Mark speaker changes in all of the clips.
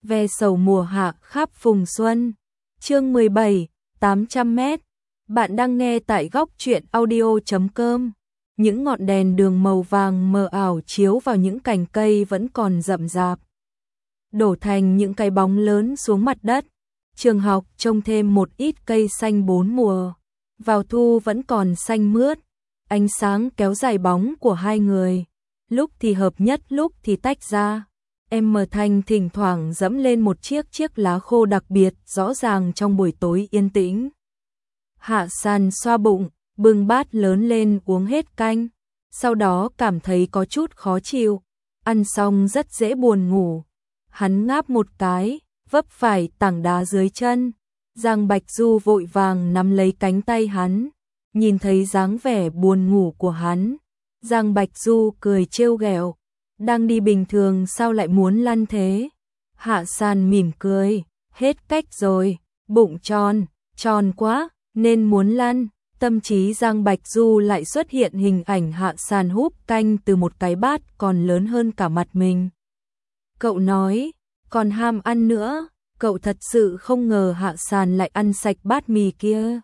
Speaker 1: ve sầu mùa hạ khắp phùng xuân. Chương 17, 800m. Bạn đang nghe tại góc truyện audio.com. Những ngọn đèn đường màu vàng mờ ảo chiếu vào những cành cây vẫn còn rậm rạp, đổ thành những cái bóng lớn xuống mặt đất. Trường học trông thêm một ít cây xanh bốn mùa. Vào thu vẫn còn xanh mướt. Ánh sáng kéo dài bóng của hai người, lúc thì hợp nhất lúc thì tách ra. Thanh thỉnh thoảng dẫm lên một chiếc lá khô đặc biệt rõ ràng trong buổi tối yên tĩnh. Hạ San xoa bụng, bưng bát lớn lên uống hết canh, sau đó cảm thấy có chút khó chịu, ăn xong rất dễ buồn ngủ. Hắn ngáp một cái, vấp phải tảng đá dưới chân. Giang Bạch Du vội vàng nắm lấy cánh tay hắn, nhìn thấy dáng vẻ buồn ngủ của hắn. Giang Bạch Du cười trêu ghẹo, đang đi bình thường sao lại muốn lăn thế? Hạ San mỉm cười, hết cách rồi, bụng tròn quá, nên muốn lăn. Tâm trí Giang Bạch Du lại xuất hiện hình ảnh Hạ San húp canh từ một cái bát còn lớn hơn cả mặt mình. Cậu nói, còn ham ăn nữa, cậu thật sự không ngờ Hạ San lại ăn sạch bát mì kia.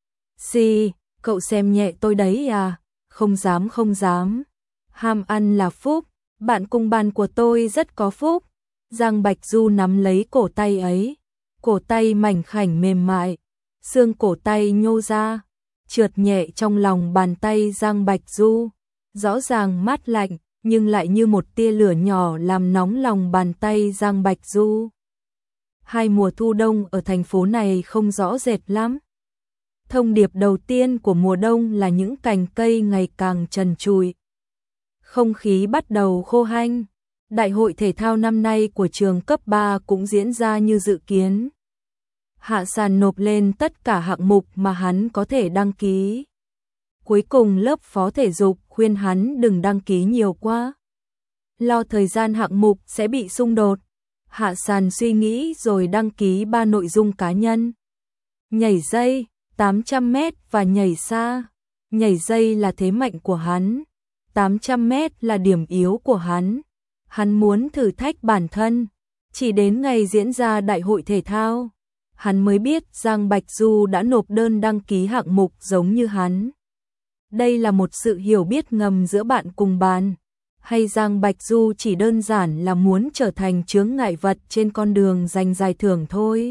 Speaker 1: Xì, cậu xem nhẹ tôi đấy à? Không dám. Ham ăn là phúc, bạn cùng bàn của tôi rất có phúc. Giang Bạch Du nắm lấy cổ tay ấy, cổ tay mảnh khảnh mềm mại, xương cổ tay nhô ra, trượt nhẹ trong lòng bàn tay Giang Bạch Du, rõ ràng mát lạnh, nhưng lại như một tia lửa nhỏ làm nóng lòng bàn tay Giang Bạch Du. Hai mùa thu đông ở thành phố này không rõ rệt lắm. Thông điệp đầu tiên của mùa đông là những cành cây ngày càng trần trụi. Không khí bắt đầu khô hanh. Đại hội thể thao năm nay của trường cấp 3 cũng diễn ra như dự kiến. Hạ San nộp lên tất cả hạng mục mà hắn có thể đăng ký. Cuối cùng lớp phó thể dục khuyên hắn đừng đăng ký nhiều quá, lo thời gian hạng mục sẽ bị xung đột. Hạ San suy nghĩ rồi đăng ký 3 nội dung cá nhân: nhảy dây, 800m và nhảy xa. Nhảy dây là thế mạnh của hắn, 800m là điểm yếu của hắn. Hắn muốn thử thách bản thân. Chỉ đến ngày diễn ra đại hội thể thao, hắn mới biết Giang Bạch Du đã nộp đơn đăng ký hạng mục giống như hắn. Đây là một sự hiểu biết ngầm giữa bạn cùng bàn, hay Giang Bạch Du chỉ đơn giản là muốn trở thành chướng ngại vật trên con đường giành giải thưởng thôi?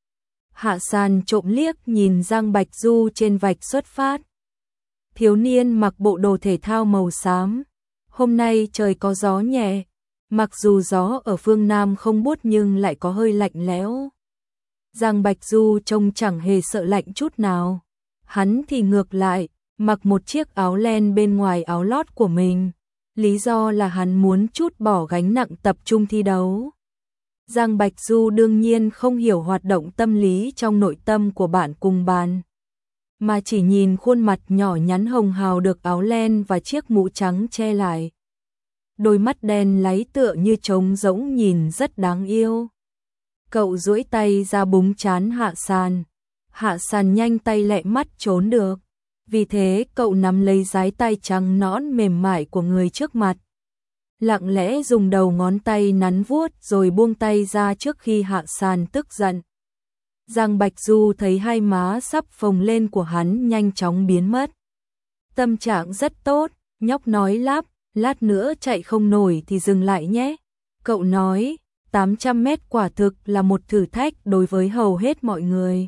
Speaker 1: Hạ San trộm liếc nhìn Giang Bạch Du trên vạch xuất phát. Thiếu niên mặc bộ đồ thể thao màu xám. Hôm nay trời có gió nhẹ, mặc dù gió ở phương Nam không buốt nhưng lại có hơi lạnh lẽo. Giang Bạch Du trông chẳng hề sợ lạnh chút nào. Hắn thì ngược lại, mặc một chiếc áo len bên ngoài áo lót của mình. Lý do là hắn muốn trút bỏ gánh nặng tập trung thi đấu. Giang Bạch Du đương nhiên không hiểu hoạt động tâm lý trong nội tâm của bạn cùng bàn, mà chỉ nhìn khuôn mặt nhỏ nhắn hồng hào được áo len và chiếc mũ trắng che lại. Đôi mắt đen láy tựa như trống rỗng nhìn rất đáng yêu. Cậu duỗi tay ra búng trán Hạ San. Hạ San nhanh tay lẹ mắt trốn được. Vì thế cậu nắm lấy dái tay trắng nõn mềm mại của người trước mặt, lặng lẽ dùng đầu ngón tay nắn vuốt rồi buông tay ra trước khi Hạ San tức giận. Giang Bạch Du thấy hai má sắp phồng lên của hắn nhanh chóng biến mất. Tâm trạng rất tốt, nhóc nói lắp, lát nữa chạy không nổi thì dừng lại nhé. Cậu nói, 800m quả thực là một thử thách đối với hầu hết mọi người.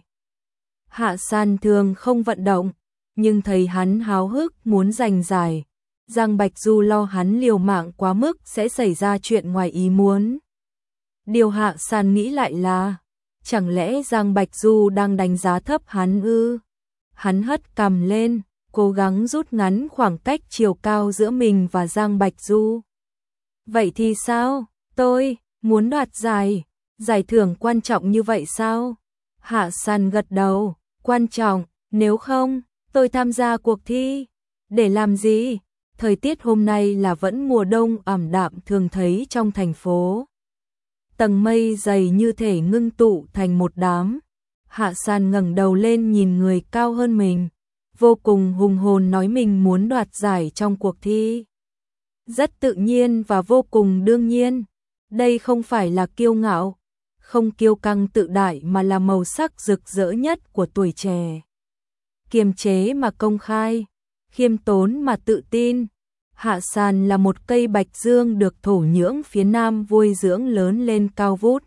Speaker 1: Hạ San thường không vận động, nhưng thấy hắn háo hức muốn giành giải. Giang Bạch Du lo hắn liều mạng quá mức sẽ xảy ra chuyện ngoài ý muốn. Điều Hạ San nghĩ lại là, chẳng lẽ Giang Bạch Du đang đánh giá thấp hắn ư? Hắn hất cằm lên, cố gắng rút ngắn khoảng cách chiều cao giữa mình và Giang Bạch Du. Vậy thì sao? Tôi muốn đoạt giải. Giải thưởng quan trọng như vậy sao? Hạ San gật đầu, quan trọng, nếu không, tôi tham gia cuộc thi. Để làm gì? Thời tiết hôm nay là vẫn mùa đông ảm đạm thường thấy trong thành phố. Tầng mây dày như thể ngưng tụ thành một đám. Hạ San ngẩng đầu lên nhìn người cao hơn mình, vô cùng hùng hồn nói mình muốn đoạt giải trong cuộc thi. Rất tự nhiên và vô cùng đương nhiên. Đây không phải là kiêu ngạo, không kiêu căng tự đại mà là màu sắc rực rỡ nhất của tuổi trẻ. Kiềm chế mà công khai, khiêm tốn mà tự tin. Hạ Sàn là một cây bạch dương được thổ nhưỡng phía Nam vui dưỡng lớn lên cao vút.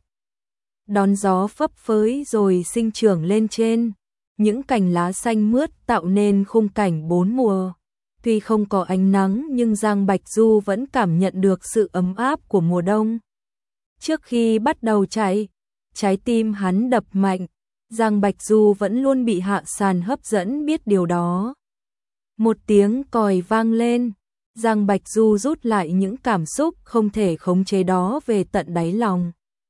Speaker 1: Đón gió phấp phới rồi sinh trưởng lên trên, những cành lá xanh mướt tạo nên khung cảnh bốn mùa. Tuy không có ánh nắng nhưng Giang Bạch Du vẫn cảm nhận được sự ấm áp của mùa đông. Trước khi bắt đầu chạy, trái tim hắn đập mạnh, Giang Bạch Du vẫn luôn bị Hạ Sàn hấp dẫn biết điều đó. Một tiếng còi vang lên, Giang Bạch Du rút lại những cảm xúc không thể khống chế đó về tận đáy lòng.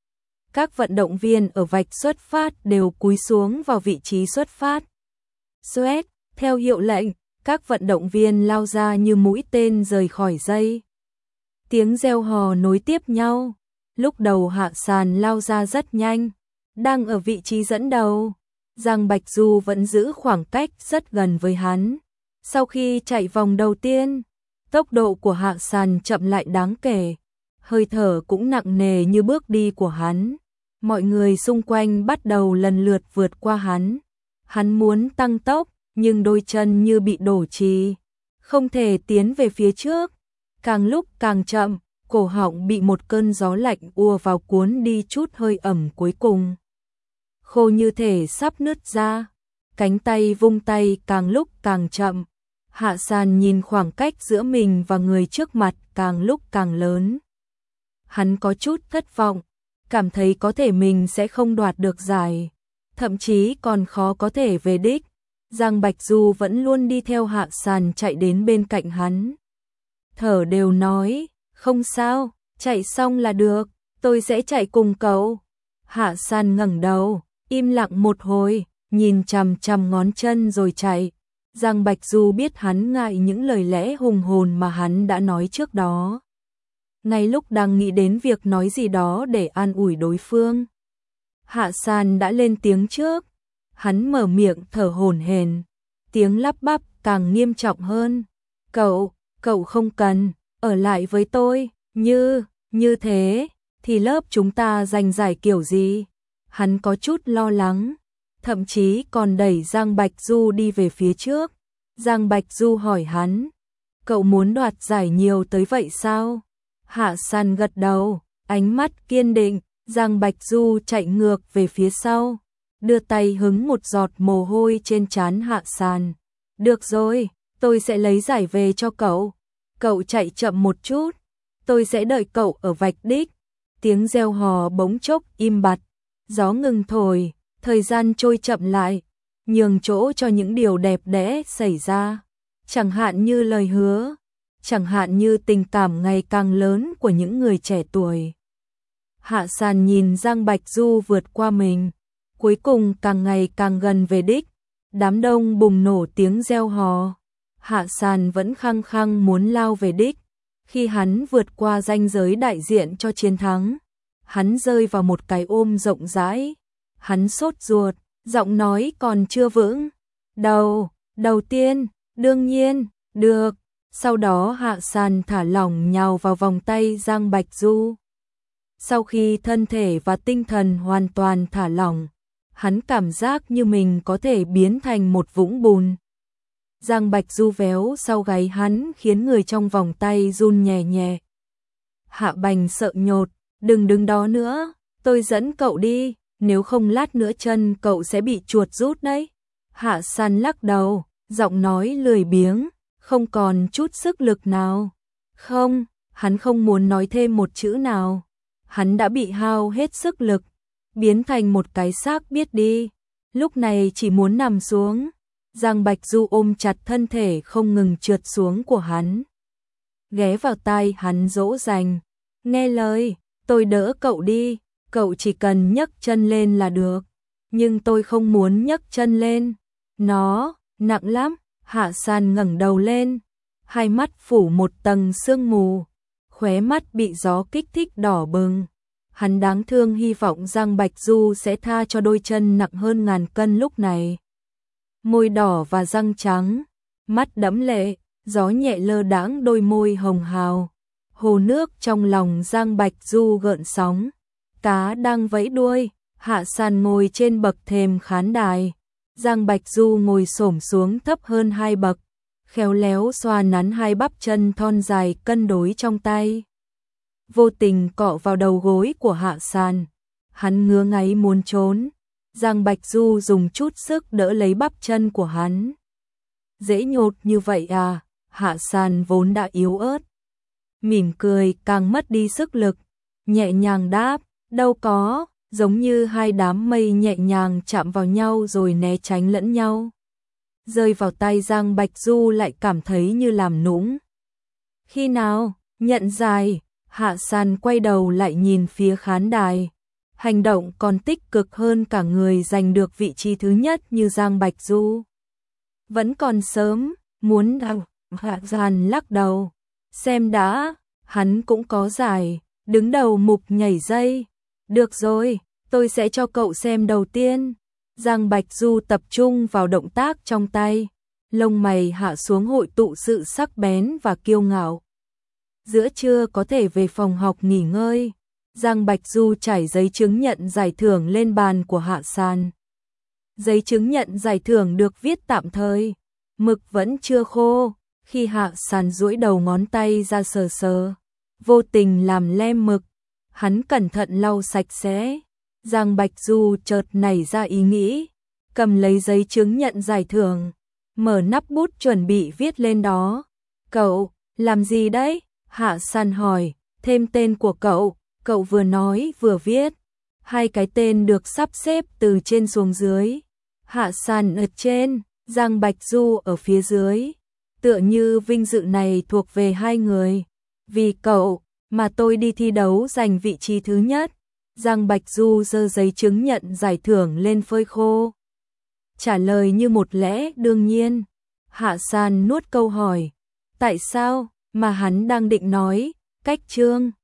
Speaker 1: Các vận động viên ở vạch xuất phát đều cúi xuống vào vị trí xuất phát. Xoét, theo hiệu lệnh, các vận động viên lao ra như mũi tên rời khỏi dây. Tiếng reo hò nối tiếp nhau. Lúc đầu Hạ Sàn lao ra rất nhanh, đang ở vị trí dẫn đầu. Giang Bạch Du vẫn giữ khoảng cách rất gần với hắn. Sau khi chạy vòng đầu tiên, tốc độ của Hạ Sàn chậm lại đáng kể, hơi thở cũng nặng nề như bước đi của hắn. Mọi người xung quanh bắt đầu lần lượt vượt qua hắn. Hắn muốn tăng tốc, nhưng đôi chân như bị đổ trì, không thể tiến về phía trước. Càng lúc càng chậm, cổ họng bị một cơn gió lạnh ùa vào cuốn đi chút hơi ẩm cuối cùng. Khô như thể sắp nứt ra, cánh tay vung tay càng lúc càng chậm. Hạ Sàn nhìn khoảng cách giữa mình và người trước mặt càng lúc càng lớn. Hắn có chút thất vọng, cảm thấy có thể mình sẽ không đoạt được giải, thậm chí còn khó có thể về đích. Giang Bạch Du vẫn luôn đi theo Hạ Sàn chạy đến bên cạnh hắn. Thở đều nói, không sao, chạy xong là được, tôi sẽ chạy cùng cậu. Hạ Sàn ngẩng đầu, im lặng một hồi, nhìn chằm chằm ngón chân rồi chạy. Giang Bạch Du biết hắn ngại những lời lẽ hùng hồn mà hắn đã nói trước đó. Ngay lúc đang nghĩ đến việc nói gì đó để an ủi đối phương, Hạ Sàn đã lên tiếng trước. Hắn mở miệng thở hổn hển, tiếng lắp bắp càng nghiêm trọng hơn. Cậu không cần ở lại với tôi, như thế thì lớp chúng ta giành giải kiểu gì? Hắn có chút lo lắng, thậm chí còn đẩy Giang Bạch Du đi về phía trước. Giang Bạch Du hỏi hắn, cậu muốn đoạt giải nhiều tới vậy sao? Hạ Sàn gật đầu, ánh mắt kiên định. Giang Bạch Du chạy ngược về phía sau, đưa tay hứng một giọt mồ hôi trên trán Hạ Sàn. Được rồi, tôi sẽ lấy giải về cho cậu. Cậu chạy chậm một chút, tôi sẽ đợi cậu ở vạch đích. Tiếng reo hò bỗng chốc im bặt, gió ngừng thổi, thời gian trôi chậm lại, nhường chỗ cho những điều đẹp đẽ xảy ra. Chẳng hạn như lời hứa, chẳng hạn như tình cảm ngày càng lớn của những người trẻ tuổi. Hạ Sàn nhìn Giang Bạch Du vượt qua mình, cuối cùng càng ngày càng gần về đích. Đám đông bùng nổ tiếng reo hò. Hạ Sàn vẫn khăng khăng muốn lao về đích. Khi hắn vượt qua ranh giới đại diện cho chiến thắng, hắn rơi vào một cái ôm rộng rãi. Hắn sốt ruột, giọng nói còn chưa vững. Đầu tiên, đương nhiên, được. Sau đó Hạ Sàn thả lỏng nhào vào vòng tay Giang Bạch Du. Sau khi thân thể và tinh thần hoàn toàn thả lỏng, hắn cảm giác như mình có thể biến thành một vũng bùn. Giang Bạch Du véo sau gáy hắn khiến người trong vòng tay run nhẹ nhẹ. Hạ Bành sợ nhột, đừng đứng đó nữa, tôi dẫn cậu đi, nếu không lát nữa chân cậu sẽ bị chuột rút đấy. Hạ Sàn lắc đầu, giọng nói lười biếng, không còn chút sức lực nào. Không, hắn không muốn nói thêm một chữ nào. Hắn đã bị hao hết sức lực, biến thành một cái xác biết đi, lúc này chỉ muốn nằm xuống. Giang Bạch Du ôm chặt thân thể không ngừng trượt xuống của hắn, ghé vào tai hắn dỗ dành, nghe lời, tôi đỡ cậu đi, cậu chỉ cần nhấc chân lên là được. Nhưng tôi không muốn nhấc chân lên, nó nặng lắm. Hạ Sàn ngẩng đầu lên, hai mắt phủ một tầng sương mù, khóe mắt bị gió kích thích đỏ bừng. Hắn đáng thương hy vọng Giang Bạch Du sẽ tha cho đôi chân nặng hơn ngàn cân lúc này. Môi đỏ và răng trắng, mắt đẫm lệ, gió nhẹ lơ đãng đôi môi hồng hào. Hồ nước trong lòng Giang Bạch Du gợn sóng, cá đang vẫy đuôi, Hạ San ngồi trên bậc thềm khán đài. Giang Bạch Du ngồi xổm xuống thấp hơn 2 bậc, khéo léo xoa nắn hai bắp chân thon dài cân đối trong tay. Vô tình cọ vào đầu gối của Hạ San. Hắn ngứa ngáy muốn trốn. Giang Bạch Du dùng chút sức đỡ lấy bắp chân của hắn. Dễ nhột như vậy à? Hạ San vốn đã yếu ớt, mỉm cười càng mất đi sức lực, nhẹ nhàng đáp, đâu có, giống như hai đám mây nhẹ nhàng chạm vào nhau rồi né tránh lẫn nhau. Rơi vào tay Giang Bạch Du lại cảm thấy như làm nũng. Khi nào? Nhận dài. Hạ San quay đầu lại nhìn phía khán đài. Hành động còn tích cực hơn cả người giành được vị trí thứ nhất như Giang Bạch Du. Vẫn còn sớm, muốn đào. Hạ San lắc đầu. Xem đã, hắn cũng có giải, đứng đầu mục nhảy dây. Được rồi, tôi sẽ cho cậu xem đầu tiên. Giang Bạch Du tập trung vào động tác trong tay, lông mày hạ xuống hội tụ sự sắc bén và kiêu ngạo. Giữa trưa có thể về phòng học nghỉ ngơi. Giang Bạch Du trải giấy chứng nhận giải thưởng lên bàn của Hạ San. Giấy chứng nhận giải thưởng được viết tạm thời, mực vẫn chưa khô. Khi Hạ San duỗi đầu ngón tay ra sờ sờ, vô tình làm lem mực, hắn cẩn thận lau sạch sẽ. Giang Bạch Du chợt nảy ra ý nghĩ, cầm lấy giấy chứng nhận giải thưởng, mở nắp bút chuẩn bị viết lên đó. Cậu, làm gì đấy? Hạ San hỏi, thêm tên của cậu. Cậu vừa nói vừa viết. Hai cái tên được sắp xếp từ trên xuống dưới. Hạ San ở trên, Giang Bạch Du ở phía dưới. Tựa như vinh dự này thuộc về hai người. Vì cậu mà tôi đi thi đấu giành vị trí thứ nhất. Giang Bạch Du giơ giấy chứng nhận giải thưởng lên phơi khô. Trả lời như một lẽ đương nhiên. Hạ San nuốt câu hỏi. Tại sao? Mà hắn đang định nói, cách chương.